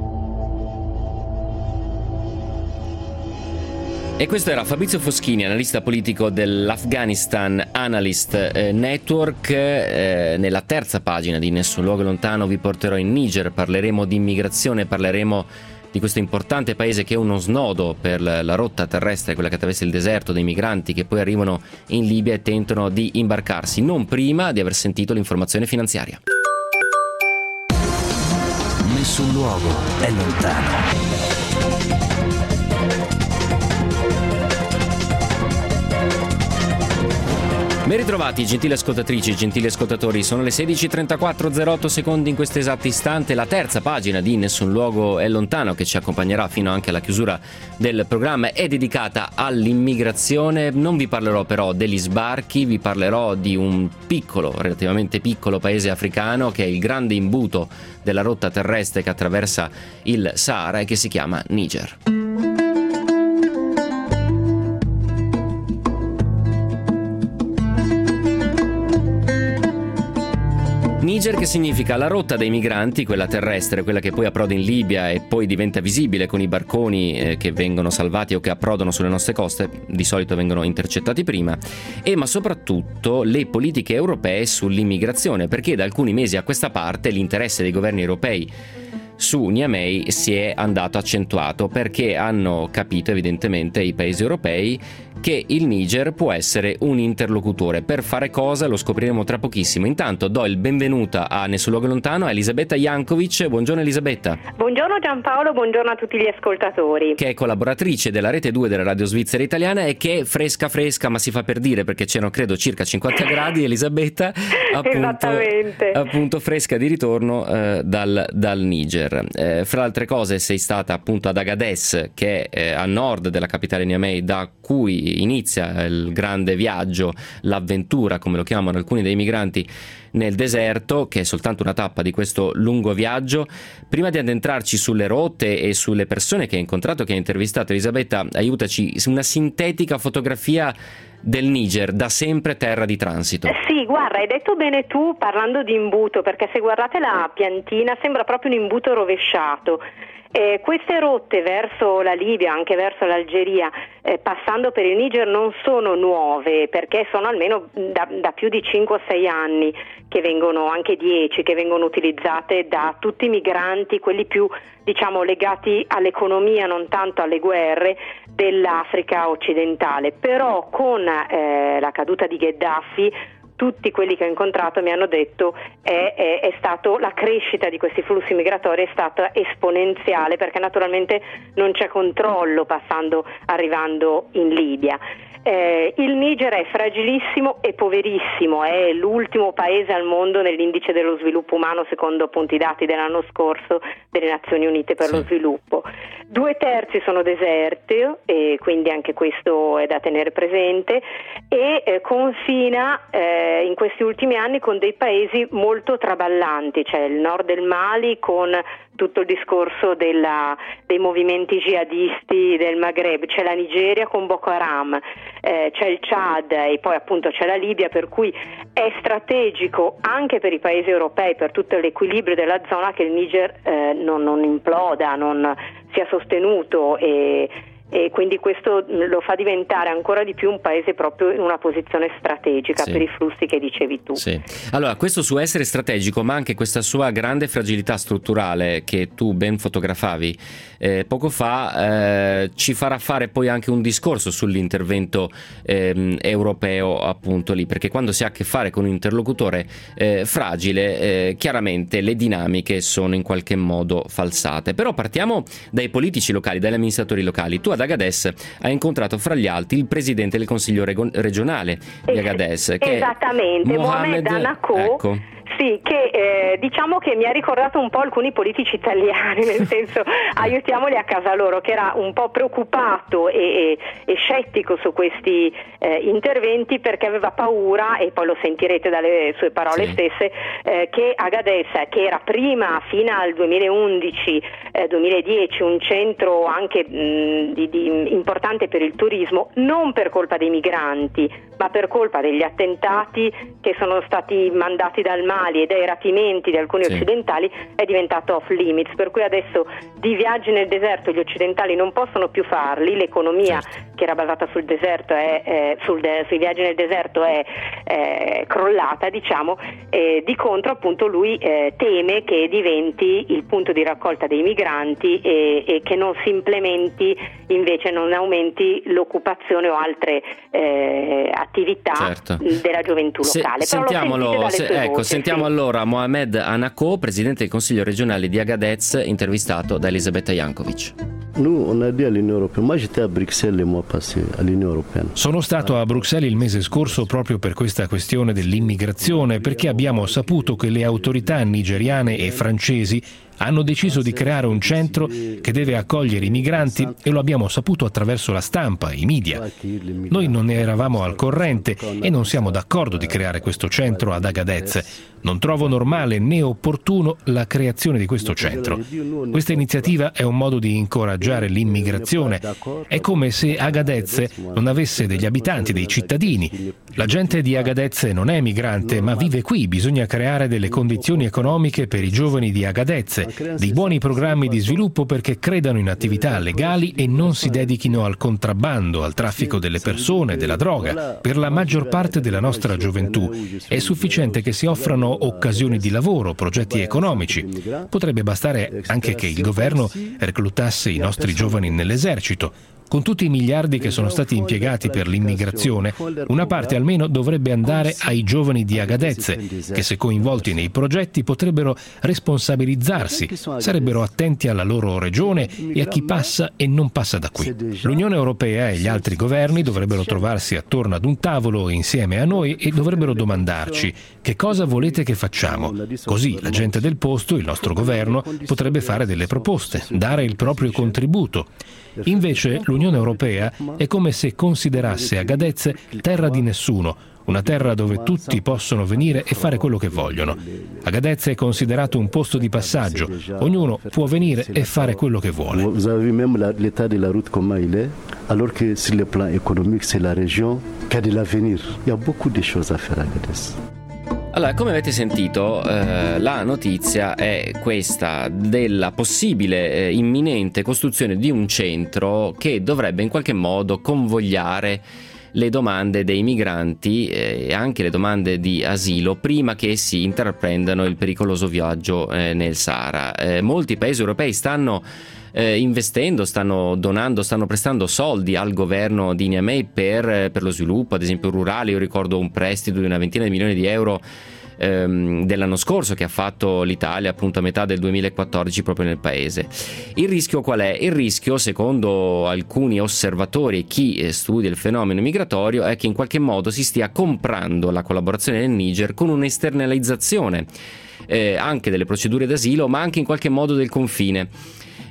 E questo era Fabrizio Foschini, analista politico dell'Afghanistan Analyst Network. Eh, nella terza pagina di Nessun luogo lontano vi porterò in Niger, parleremo di immigrazione, parleremo di questo importante paese che è uno snodo per la rotta terrestre, quella che attraversa il deserto, dei migranti che poi arrivano in Libia e tentano di imbarcarsi, non prima di aver sentito l'informazione finanziaria. Nessun luogo è lontano. Ben ritrovati, gentili ascoltatrici, gentili ascoltatori, sono le sedici e trentaquattro, zero otto secondi in questo esatto istante, la terza pagina di Nessun luogo è lontano, che ci accompagnerà fino anche alla chiusura del programma, è dedicata all'immigrazione. Non vi parlerò però degli sbarchi, vi parlerò di un piccolo, relativamente piccolo paese africano che è il grande imbuto della rotta terrestre che attraversa il Sahara e che si chiama Niger. Niger, che significa la rotta dei migranti, quella terrestre, quella che poi approda in Libia e poi diventa visibile con i barconi eh, che vengono salvati o che approdano sulle nostre coste, di solito vengono intercettati prima, e ma soprattutto le politiche europee sull'immigrazione, perché da alcuni mesi a questa parte l'interesse dei governi europei su Niamey si è andato accentuato, perché hanno capito evidentemente i paesi europei che il Niger può essere un interlocutore. Per fare cosa lo scopriremo tra pochissimo. Intanto do il benvenuto a Nessun luogo lontano a Elisabetta Jankovic. Buongiorno Elisabetta. Buongiorno Giampaolo, buongiorno a tutti gli ascoltatori. Che è collaboratrice della Rete due della Radio Svizzera Italiana e che è fresca fresca, ma si fa per dire perché c'erano credo circa cinquanta gradi, Elisabetta, appunto, esattamente, appunto fresca di ritorno eh, dal, dal Niger. Eh, fra le altre cose sei stata appunto ad Agadez, che è eh, a nord della capitale Niamey, da cui inizia il grande viaggio, l'avventura come lo chiamano alcuni dei migranti nel deserto, che è soltanto una tappa di questo lungo viaggio. Prima di addentrarci sulle rotte e sulle persone che hai incontrato, che hai intervistato, Elisabetta, aiutaci, una sintetica fotografia del Niger, da sempre terra di transito. Sì, guarda, hai detto bene tu parlando di imbuto, perché se guardate la piantina sembra proprio un imbuto rovesciato. Eh, queste rotte verso la Libia, anche verso l'Algeria, eh, passando per il Niger, non sono nuove, perché sono almeno da, da più di cinque o sei anni che vengono, anche dieci, che vengono utilizzate da tutti i migranti, quelli più diciamo legati all'economia, non tanto alle guerre, dell'Africa occidentale. Però con eh, la caduta di Gheddafi, tutti quelli che ho incontrato mi hanno detto è, è, è stato la crescita di questi flussi migratori è stata esponenziale, perché naturalmente non c'è controllo passando arrivando in Libia. Eh, il Niger è fragilissimo e poverissimo, è l'ultimo paese al mondo nell'indice dello sviluppo umano, secondo appunto i dati dell'anno scorso delle Nazioni Unite per sì. lo sviluppo. Due terzi sono deserti, e quindi anche questo è da tenere presente, e eh, confina eh, in questi ultimi anni con dei paesi molto traballanti, cioè il nord del Mali con tutto il discorso della, dei movimenti jihadisti del Maghreb. C'è la Nigeria con Boko Haram, eh, c'è il Chad e poi appunto c'è la Libia, per cui è strategico anche per i paesi europei, per tutto l'equilibrio della zona, che il Niger eh, non, non imploda, non sia sostenuto, e e quindi questo lo fa diventare ancora di più un paese proprio in una posizione strategica, sì, per i flussi che dicevi tu. Sì. Allora, questo suo essere strategico, ma anche questa sua grande fragilità strutturale che tu ben fotografavi eh, poco fa, eh, ci farà fare poi anche un discorso sull'intervento eh, europeo, appunto lì, perché quando si ha a che fare con un interlocutore eh, fragile, eh, chiaramente le dinamiche sono in qualche modo falsate. Però partiamo dai politici locali, dagli amministratori locali. Tu ad Agadez hai incontrato fra gli altri il presidente del consiglio rego- regionale di Agadez, che esattamente, è Mohamed Anako. Ecco. Sì, che eh, diciamo che mi ha ricordato un po' alcuni politici italiani, nel senso aiutiamoli a casa loro, che era un po' preoccupato e, e, e scettico su questi eh, interventi, perché aveva paura, e poi lo sentirete dalle sue parole, sì, stesse, eh, che Agadez, che era prima fino al duemilaundici eh, duemiladieci un centro anche mh, di, di, importante per il turismo, non per colpa dei migranti ma per colpa degli attentati che sono stati mandati dal Mali e dai rapimenti di alcuni sì. occidentali, è diventato off limits, per cui adesso di viaggi nel deserto gli occidentali non possono più farli, l'economia certo. che era basata sul deserto è, eh, sul de- sui viaggi nel deserto è eh, crollata, diciamo, e di contro appunto lui eh, teme che diventi il punto di raccolta dei migranti e, e che non si implementi, invece non aumenti l'occupazione o altre eh, attività certo. della gioventù locale. Se, Però sentiamolo, se, ecco, voci, sentiamo sì. allora Mohamed Anako, presidente del Consiglio regionale di Agadez, intervistato da Elisabetta Jankovic. Sono stato a Bruxelles il mese scorso proprio per questa questione dell'immigrazione, perché abbiamo saputo che le autorità nigeriane e francesi hanno deciso di creare un centro che deve accogliere i migranti, e lo abbiamo saputo attraverso la stampa, i media. Noi non ne eravamo al corrente e non siamo d'accordo di creare questo centro ad Agadez. Non trovo normale né opportuno la creazione di questo centro. Questa iniziativa è un modo di incoraggiare l'immigrazione. È come se Agadez non avesse degli abitanti, dei cittadini. La gente di Agadez non è migrante, ma vive qui. Bisogna creare delle condizioni economiche per i giovani di Agadez, dei buoni programmi di sviluppo perché credano in attività legali e non si dedichino al contrabbando, al traffico delle persone, della droga. Per la maggior parte della nostra gioventù è sufficiente che si offrano occasioni di lavoro, progetti economici. Potrebbe bastare anche che il governo reclutasse i nostri giovani nell'esercito. Con tutti i miliardi che sono stati impiegati per l'immigrazione, una parte almeno dovrebbe andare ai giovani di Agadez, che se coinvolti nei progetti potrebbero responsabilizzarsi, sarebbero attenti alla loro regione e a chi passa e non passa da qui. L'Unione Europea e gli altri governi dovrebbero trovarsi attorno ad un tavolo insieme a noi e dovrebbero domandarci: che cosa volete che facciamo? Così la gente del posto, il nostro governo, potrebbe fare delle proposte, dare il proprio contributo. Invece l'Unione Europea è come se considerasse Agadez terra di nessuno, una terra dove tutti possono venire e fare quello che vogliono. Agadez è considerato un posto di passaggio, ognuno può venire e fare quello che vuole. Vous avez vu même l'état de la route comment il est, alors que sur le plan économique c'est la région qui a de l'avenir. Il y a beaucoup de choses à faire à Agadez. Allora, come avete sentito, eh, la notizia è questa della possibile eh, imminente costruzione di un centro che dovrebbe in qualche modo convogliare le domande dei migranti e eh, anche le domande di asilo prima che si intraprendano il pericoloso viaggio eh, nel Sahara. Eh, molti paesi europei stanno Eh, investendo, stanno donando, stanno prestando soldi al governo di Niamey per, per lo sviluppo, ad esempio rurale. Io ricordo un prestito di una ventina di milioni di euro ehm, dell'anno scorso che ha fatto l'Italia appunto a metà del duemilaquattordici proprio nel paese. Il rischio qual è? Il rischio, secondo alcuni osservatori e chi studia il fenomeno migratorio, è che in qualche modo si stia comprando la collaborazione del Niger con un'esternalizzazione eh, anche delle procedure d'asilo, ma anche in qualche modo del confine.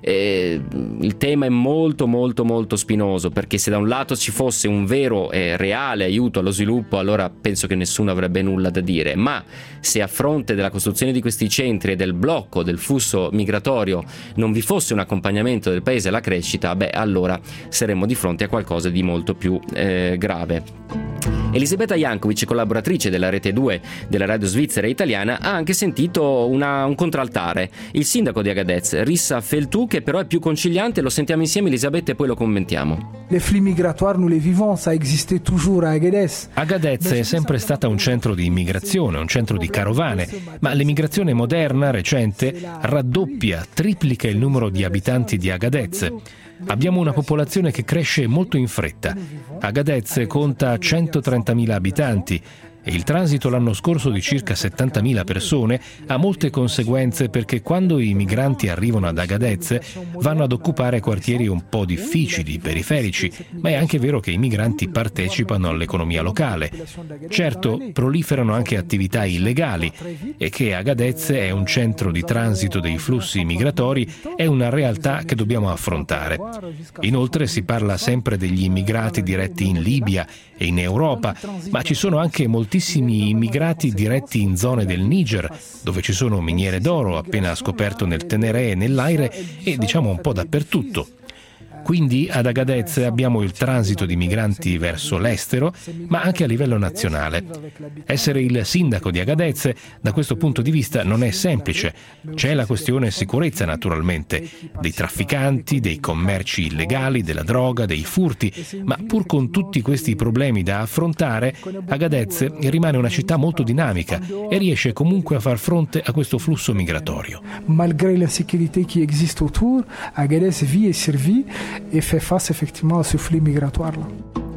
eh, il tema è molto molto molto spinoso, perché se da un lato ci fosse un vero e reale aiuto allo sviluppo, allora penso che nessuno avrebbe nulla da dire, ma se a fronte della costruzione di questi centri e del blocco del flusso migratorio non vi fosse un accompagnamento del paese alla crescita, beh, allora saremmo di fronte a qualcosa di molto più eh, grave. Elisabetta Jankovic, collaboratrice della Rete due della radio svizzera e italiana, ha anche sentito una, un contraltare, il sindaco di Agadez, Rissa Feltou, che però è più conciliante. Lo sentiamo insieme, Elisabetta, e poi lo commentiamo. Les flux migratoires, nous les vivons, ça existe toujours à Agadez. Agadez è sempre stata un centro di immigrazione, un centro di carovane, ma l'immigrazione moderna, recente, raddoppia, triplica il numero di abitanti di Agadez. Abbiamo una popolazione che cresce molto in fretta. Agadez conta centotrentamila abitanti e il transito l'anno scorso di circa settantamila persone ha molte conseguenze, perché quando i migranti arrivano ad Agadez vanno ad occupare quartieri un po' difficili, periferici, ma è anche vero che i migranti partecipano all'economia locale. Certo, proliferano anche attività illegali e che Agadez è un centro di transito dei flussi migratori è una realtà che dobbiamo affrontare. Inoltre si parla sempre degli immigrati diretti in Libia e in Europa, ma ci sono anche moltissimi immigrati diretti in zone del Niger, dove ci sono miniere d'oro appena scoperto nel Teneré e nell'Aire, e diciamo un po' dappertutto. Quindi ad Agadez abbiamo il transito di migranti verso l'estero, ma anche a livello nazionale. Essere il sindaco di Agadez da questo punto di vista non è semplice. C'è la questione sicurezza, naturalmente, dei trafficanti, dei commerci illegali, della droga, dei furti, ma pur con tutti questi problemi da affrontare, Agadez rimane una città molto dinamica e riesce comunque a far fronte a questo flusso migratorio. Malgré la sécurité qui existe autour, Agadez vit et survit e fait face effectivement a ce flux migratoire là.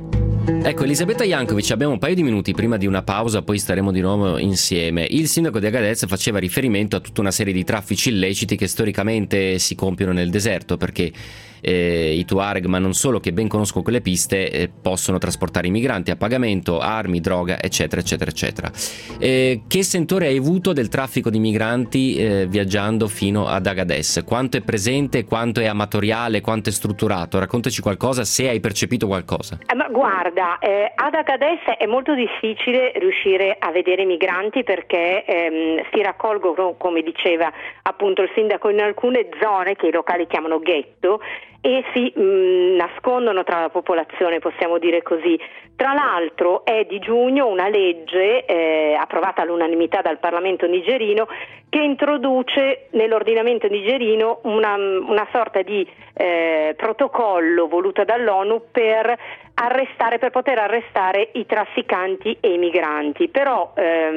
Ecco, Elisabetta Jankovic, abbiamo un paio di minuti prima di una pausa, poi staremo di nuovo insieme. Il sindaco di Agadez faceva riferimento a tutta una serie di traffici illeciti che storicamente si compiono nel deserto, perché eh, i Tuareg, ma non solo, che ben conoscono quelle piste, eh, possono trasportare i migranti a pagamento, armi, droga, eccetera, eccetera, eccetera. Eh, che sentore hai avuto del traffico di migranti eh, viaggiando fino ad Agadez? Quanto è presente, quanto è amatoriale, quanto è strutturato? Raccontaci qualcosa, se hai percepito qualcosa. Eh, ma guarda, eh, ad Agadez è molto difficile riuscire a vedere i migranti, perché ehm, si raccolgono, come diceva appunto il sindaco, in alcune zone che i locali chiamano ghetto, e si mh, nascondono tra la popolazione, possiamo dire così. Tra l'altro è di giugno una legge eh, approvata all'unanimità dal Parlamento nigerino che introduce nell'ordinamento nigerino una, una sorta di eh, protocollo voluto dall'ONU per arrestare, per poter arrestare i trafficanti e i migranti. Però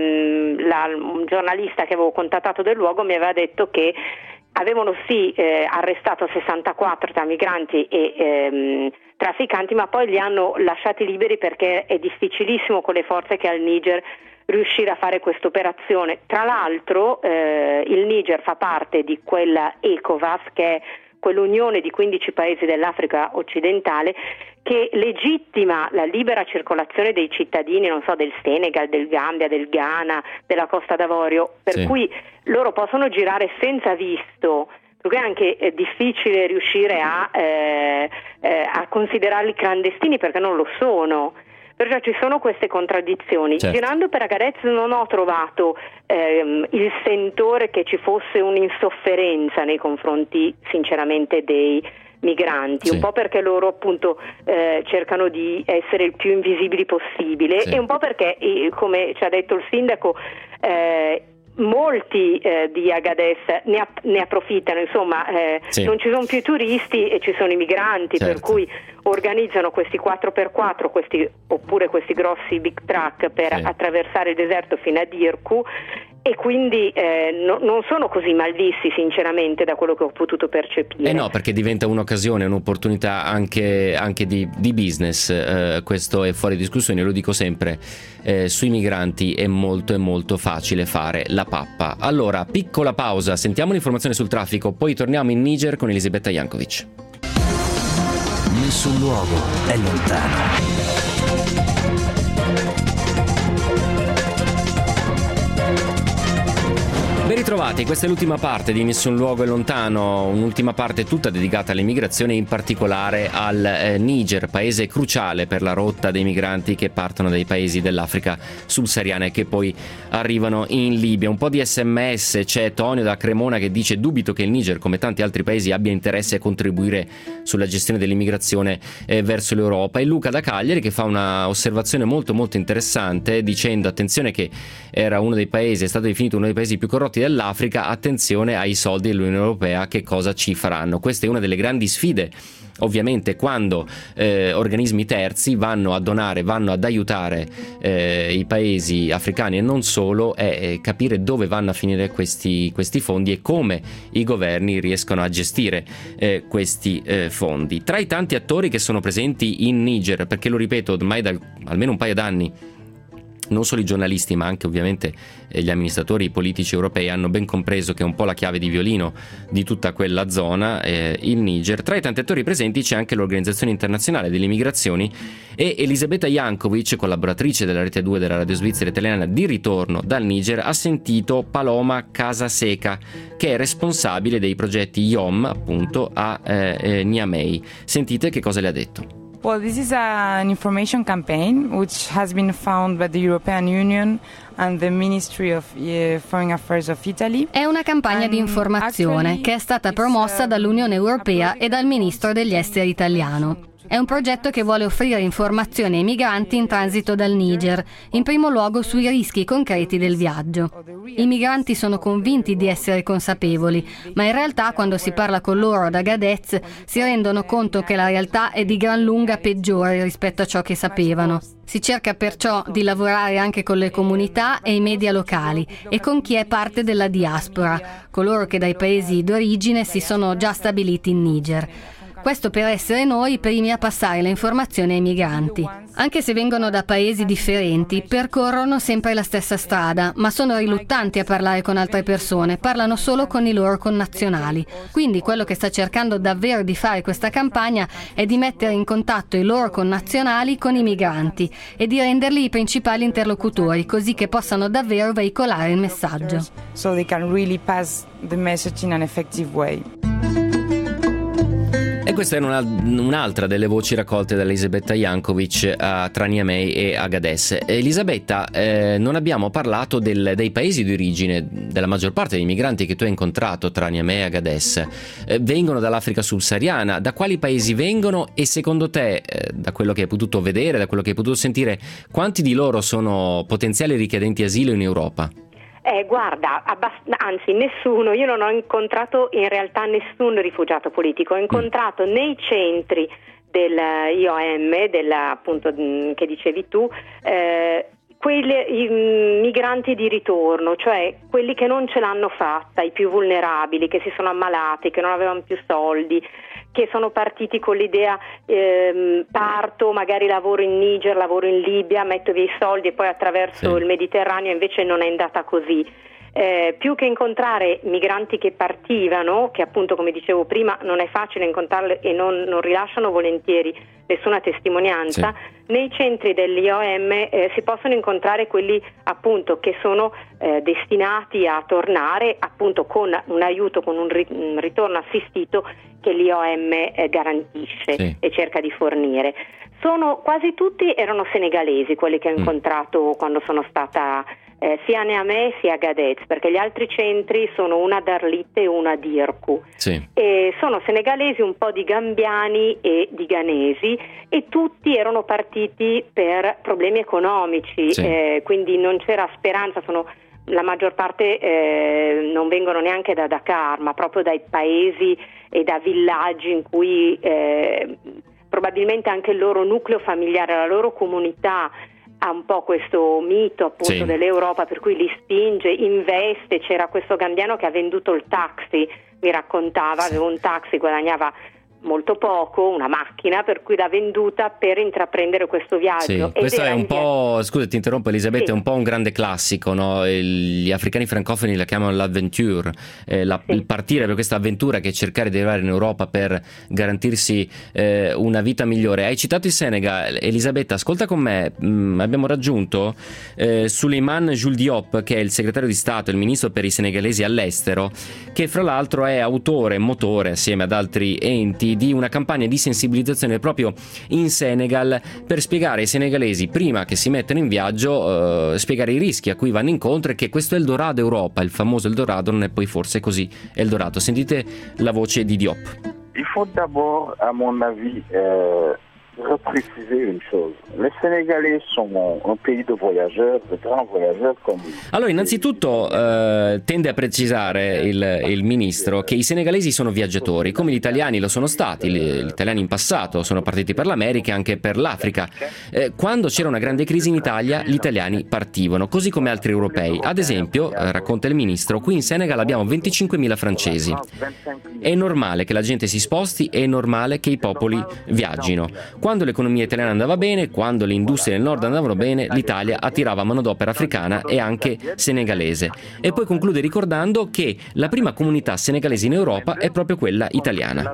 ehm, la, un giornalista che avevo contattato del luogo mi aveva detto che avevano sì eh, arrestato sessantaquattro tra migranti e ehm, trafficanti, ma poi li hanno lasciati liberi perché è difficilissimo con le forze che ha il Niger riuscire a fare questa operazione. Tra l'altro eh, il Niger fa parte di quella ECOWAS, che è quell'unione di quindici paesi dell'Africa occidentale che legittima la libera circolazione dei cittadini, non so, del Senegal, del Gambia, del Ghana, della Costa d'Avorio, per sì. cui loro possono girare senza visto, perché è anche è difficile riuscire a, eh, eh, a considerarli clandestini, perché non lo sono. Perciò ci sono queste contraddizioni. Certo. Girando per Agadez non ho trovato ehm, il sentore che ci fosse un'insofferenza nei confronti, sinceramente, dei migranti, sì. un po' perché loro appunto eh, cercano di essere il più invisibili possibile, sì. e un po' perché, eh, come ci ha detto il sindaco, eh, molti eh, di Agadez ne, app- ne approfittano, insomma eh, sì. non ci sono più turisti e ci sono i migranti, certo. per cui organizzano questi quattro per quattro, questi, oppure questi grossi big truck per sì. attraversare il deserto fino a Dirku, e quindi eh, no, non sono così malvisti, sinceramente, da quello che ho potuto percepire. Eh no, perché diventa un'occasione, un'opportunità anche, anche di, di business, eh, questo è fuori discussione, lo dico sempre, eh, sui migranti è molto è molto facile fare la pappa. Allora, piccola pausa, sentiamo l'informazione sul traffico, poi torniamo in Niger con Elisabetta Jankovic. Nessun luogo è lontano. Ben ritrovati, questa è l'ultima parte di Nessun Luogo è Lontano, un'ultima parte tutta dedicata all'immigrazione, in particolare al eh, Niger, paese cruciale per la rotta dei migranti che partono dai paesi dell'Africa subsahariana e che poi arrivano in Libia. Un po' di sms, c'è Tonio da Cremona che dice: dubito che il Niger, come tanti altri paesi, abbia interesse a contribuire sulla gestione dell'immigrazione eh, verso l'Europa, e Luca da Cagliari che fa una osservazione molto molto interessante dicendo: attenzione che era uno dei paesi, è stato definito uno dei paesi più corrotti dell'Africa, attenzione ai soldi dell'Unione Europea, che cosa ci faranno. Questa è una delle grandi sfide, ovviamente, quando eh, organismi terzi vanno a donare, vanno ad aiutare eh, i paesi africani e non solo, è, è capire dove vanno a finire questi, questi fondi e come i governi riescono a gestire eh, questi eh, fondi. Tra i tanti attori che sono presenti in Niger, perché lo ripeto ormai da almeno un paio d'anni, non solo i giornalisti ma anche ovviamente gli amministratori politici europei hanno ben compreso che è un po' la chiave di violino di tutta quella zona, eh, il Niger. Tra i tanti attori presenti c'è anche l'Organizzazione Internazionale delle Migrazioni, e Elisabetta Jankovic, collaboratrice della Rete due della radio svizzera italiana di ritorno dal Niger, ha sentito Paloma Casaseca, che è responsabile dei progetti I O M appunto a eh, eh, Niamey. Sentite che cosa le ha detto. Well, this is an information campaign which has been found by the European Union and the Ministry of Foreign Affairs of Italy. È una campagna di informazione che è stata promossa dall'Unione Europea e dal Ministro degli Esteri italiano. È un progetto che vuole offrire informazioni ai migranti in transito dal Niger, in primo luogo sui rischi concreti del viaggio. I migranti sono convinti di essere consapevoli, ma in realtà quando si parla con loro ad Agadez si rendono conto che la realtà è di gran lunga peggiore rispetto a ciò che sapevano. Si cerca perciò di lavorare anche con le comunità e i media locali e con chi è parte della diaspora, coloro che dai paesi d'origine si sono già stabiliti in Niger. Questo per essere noi i primi a passare le informazioni ai migranti. Anche se vengono da paesi differenti, percorrono sempre la stessa strada, ma sono riluttanti a parlare con altre persone, parlano solo con i loro connazionali. Quindi quello che sta cercando davvero di fare questa campagna è di mettere in contatto i loro connazionali con i migranti e di renderli i principali interlocutori, così che possano davvero veicolare il messaggio. So they can really pass the message in an effective way. E questa era una, un'altra delle voci raccolte da Elisabetta Jankovic a tra Niamey e Agadez. Elisabetta, eh, non abbiamo parlato del, dei paesi di origine della maggior parte dei migranti che tu hai incontrato tra Niamey e Agadez. Eh, vengono dall'Africa subsahariana. Da quali paesi vengono e secondo te, eh, da quello che hai potuto vedere, da quello che hai potuto sentire, quanti di loro sono potenziali richiedenti asilo in Europa? Eh, guarda, abbast- anzi nessuno, io non ho incontrato in realtà nessun rifugiato politico, ho incontrato mm. nei centri dell'I O M, della, appunto che dicevi tu, eh, quelli, i migranti di ritorno, cioè quelli che non ce l'hanno fatta, i più vulnerabili, che si sono ammalati, che non avevano più soldi, che sono partiti con l'idea ehm, parto, magari lavoro in Niger, lavoro in Libia, metto via i soldi e poi attraverso sì. il Mediterraneo, invece non è andata così. Eh, più che incontrare migranti che partivano, che appunto come dicevo prima non è facile incontrarli e non, non rilasciano volentieri nessuna testimonianza, sì. nei centri dell'I O M eh, si possono incontrare quelli appunto che sono eh, destinati a tornare appunto con un aiuto, con un, ri- un ritorno assistito che l'I O M eh, garantisce sì. e cerca di fornire. Sono quasi tutti erano senegalesi quelli che ho incontrato mm. quando sono stata eh, sia a Niamey sia a Agadez, perché gli altri centri sono una ad Arlit e una ad Irku. Sì. E sono senegalesi, un po' di gambiani e di ghanesi, e tutti erano partiti per problemi economici, sì. eh, quindi non c'era speranza. Sono la maggior parte eh, non vengono neanche da Dakar, ma proprio dai paesi e da villaggi in cui eh, probabilmente anche il loro nucleo familiare, la loro comunità ha un po' questo mito appunto sì. dell'Europa, per cui li spinge, investe. C'era questo gambiano che ha venduto il taxi, mi raccontava, sì. aveva un taxi, guadagnava molto poco, una macchina per cui l'ha venduta per intraprendere questo viaggio. Sì, questo è un po', scusa ti interrompo Elisabetta, sì. È un po' un grande classico, no? Gli africani francofoni la chiamano l'adventure, eh, la, sì. il partire per questa avventura che è cercare di arrivare in Europa per garantirsi eh, una vita migliore. Hai citato il Senegal, Elisabetta, ascolta con me, mh, abbiamo raggiunto eh, Souleymane Jules Diop, che è il segretario di Stato, il ministro per i senegalesi all'estero, che fra l'altro è autore e motore assieme ad altri enti di una campagna di sensibilizzazione proprio in Senegal per spiegare ai senegalesi, prima che si mettano in viaggio, eh, spiegare i rischi a cui vanno incontro e che questo Eldorado Europa, il famoso Eldorado, non è poi forse così Eldorado. Sentite la voce di Diop. Il faut d'abord, à mon avis, euh, repréciser une chose. Les Sénégalais sont un pays de voyageurs, de grands voyageurs comme... Allora, innanzitutto eh, tende a precisare il, il ministro che i senegalesi sono viaggiatori, come gli italiani lo sono stati. Gli, gli italiani in passato sono partiti per l'America e anche per l'Africa. Eh, quando c'era una grande crisi in Italia, gli italiani partivano, così come altri europei. Ad esempio, eh, racconta il ministro, qui in Senegal abbiamo venticinquemila francesi. È normale che la gente si sposti, è normale che i popoli viaggino. Quando l'economia italiana andava bene, quando le industrie del nord andavano bene, l'Italia attirava manodopera africana e anche senegalese. E poi conclude ricordando che la prima comunità senegalese in Europa è proprio quella italiana.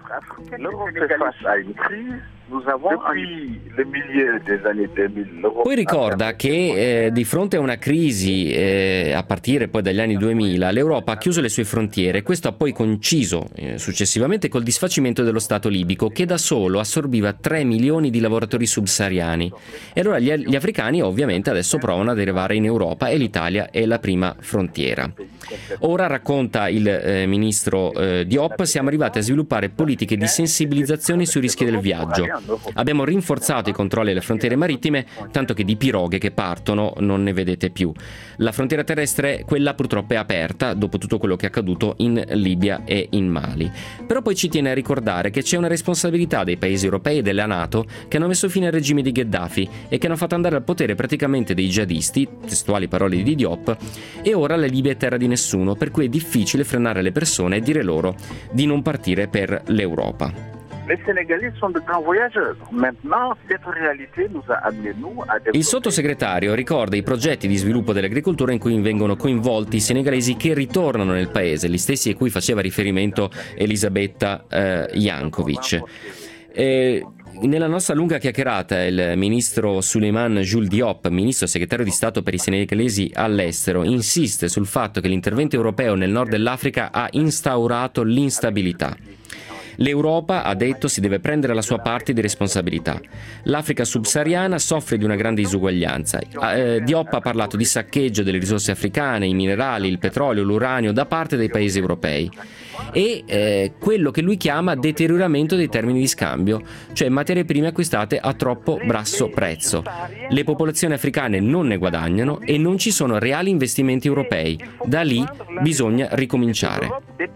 Poi ricorda che eh, di fronte a una crisi eh, a partire poi dagli anni duemila, l'Europa ha chiuso le sue frontiere. Questo ha poi coinciso eh, successivamente col disfacimento dello Stato libico, che da solo assorbiva tre milioni di lavoratori subsahariani. E allora gli, gli africani ovviamente adesso provano ad arrivare in Europa e l'Italia è la prima frontiera. Ora, racconta il eh, ministro eh, Diop, siamo arrivati a sviluppare politiche di sensibilizzazione sui rischi del viaggio. Abbiamo rinforzato i controlli alle frontiere marittime, tanto che di piroghe che partono non ne vedete più. La frontiera terrestre, quella purtroppo è aperta dopo tutto quello che è accaduto in Libia e in Mali. Però poi ci tiene a ricordare che c'è una responsabilità dei paesi europei e della NATO che hanno messo fine al regime di Gheddafi e che hanno fatto andare al potere praticamente dei jihadisti, testuali parole di Diop, e ora la Libia è terra di nessuno, per cui è difficile frenare le persone e dire loro di non partire per l'Europa. Il sottosegretario ricorda i progetti di sviluppo dell'agricoltura in cui vengono coinvolti i senegalesi che ritornano nel paese, gli stessi a cui faceva riferimento Elisabetta eh, Jankovic. E nella nostra lunga chiacchierata il ministro Souleymane Jules Diop, ministro segretario di Stato per i senegalesi all'estero, insiste sul fatto che l'intervento europeo nel nord dell'Africa ha instaurato l'instabilità. L'Europa, ha detto, si deve prendere la sua parte di responsabilità. L'Africa subsahariana soffre di una grande disuguaglianza. Eh, Diop ha parlato di saccheggio delle risorse africane, i minerali, il petrolio, l'uranio da parte dei paesi europei e eh, quello che lui chiama deterioramento dei termini di scambio, cioè materie prime acquistate a troppo basso prezzo. Le popolazioni africane non ne guadagnano e non ci sono reali investimenti europei. Da lì bisogna ricominciare.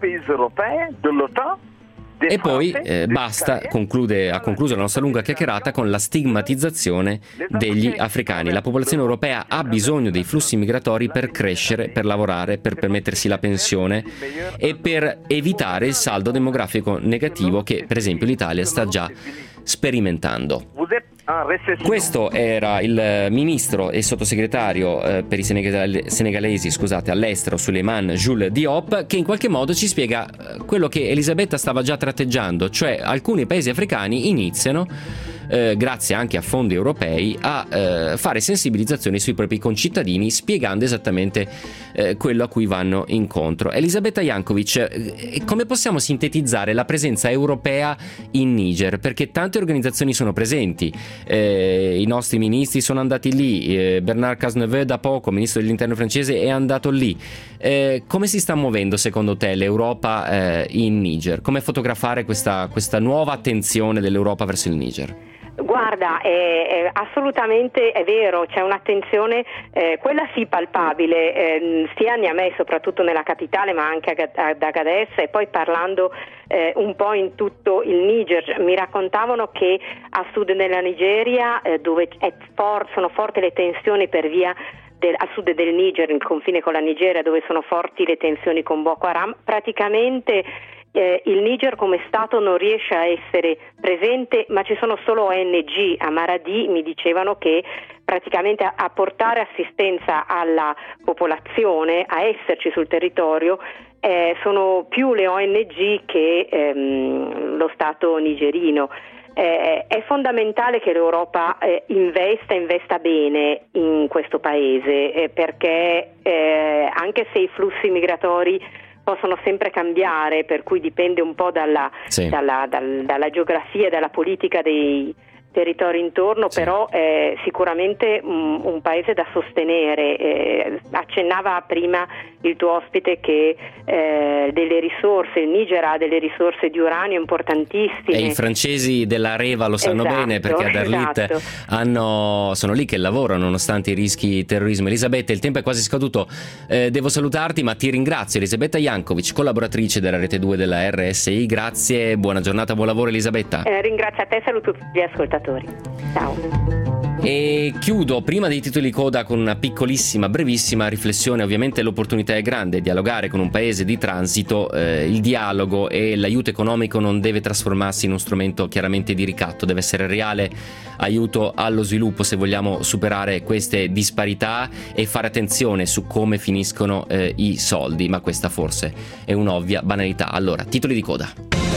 E poi eh, basta, conclude, ha concluso la nostra lunga chiacchierata con la stigmatizzazione degli africani. La popolazione europea ha bisogno dei flussi migratori per crescere, per lavorare, per permettersi la pensione e per evitare il saldo demografico negativo che per esempio l'Italia sta già sperimentando. Questo era il ministro e sottosegretario eh, per i senegale- senegalesi scusate, all'estero, Souleymane Jules Diop, che in qualche modo ci spiega quello che Elisabetta stava già tratteggiando, cioè alcuni paesi africani iniziano Eh, grazie anche a fondi europei, a eh, fare sensibilizzazioni sui propri concittadini, spiegando esattamente eh, quello a cui vanno incontro. Elisabetta Jankovic, eh, come possiamo sintetizzare la presenza europea in Niger? Perché tante organizzazioni sono presenti, eh, i nostri ministri sono andati lì, eh, Bernard Cazeneuve da poco, ministro dell'interno francese, è andato lì. Eh, come si sta muovendo secondo te l'Europa eh, in Niger? Come fotografare questa, questa nuova attenzione dell'Europa verso il Niger? Guarda, è, è assolutamente è vero, c'è un'attenzione, eh, quella sì palpabile, eh, sia a Niamey, soprattutto nella capitale, ma anche ad Agadez, e poi parlando eh, un po' in tutto il Niger. Mi raccontavano che a sud della Nigeria, eh, dove è for- sono forti le tensioni per via Del, a sud del Niger, il confine con la Nigeria, dove sono forti le tensioni con Boko Haram, praticamente Eh, il Niger come Stato non riesce a essere presente, ma ci sono solo O N G. A Maradi mi dicevano che praticamente a, a portare assistenza alla popolazione, a esserci sul territorio, eh, sono più le O N G che ehm, lo Stato nigerino. Eh, è fondamentale che l'Europa eh, investa, investa bene in questo paese, eh, perché eh, anche se i flussi migratori possono sempre cambiare, per cui dipende un po' dalla, sì. dalla, dal, dalla geografia e dalla politica dei territori intorno, sì. però è sicuramente un, un paese da sostenere. Eh, accennava prima il tuo ospite che eh, delle risorse, il Niger ha delle risorse di uranio importantissime. E i francesi della Reva lo sanno esatto, bene, perché ad Arlit esatto. hanno, sono lì che lavorano nonostante i rischi di terrorismo. Elisabetta, il tempo è quasi scaduto, eh, devo salutarti, ma ti ringrazio. Elisabetta Jankovic, collaboratrice della Rete due della R S I, grazie, buona giornata, buon lavoro Elisabetta. Eh, ringrazio a te, saluto tutti gli ascoltatori. Ciao. E chiudo prima dei titoli coda con una piccolissima, brevissima riflessione. Ovviamente l'opportunità è grande, dialogare con un paese di transito, eh, il dialogo e l'aiuto economico non deve trasformarsi in uno strumento chiaramente di ricatto, deve essere reale aiuto allo sviluppo se vogliamo superare queste disparità e fare attenzione su come finiscono eh, i soldi, ma questa forse è un'ovvia banalità. Allora, titoli di coda.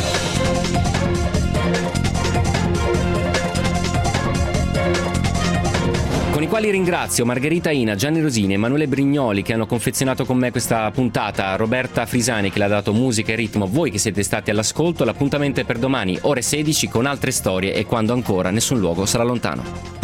Con i quali ringrazio Margherita Ina, Gianni Rosini, Emanuele Brignoli che hanno confezionato con me questa puntata, Roberta Frisani che le ha dato musica e ritmo, voi che siete stati all'ascolto. L'appuntamento è per domani ore sedici con altre storie e quando ancora nessun luogo sarà lontano.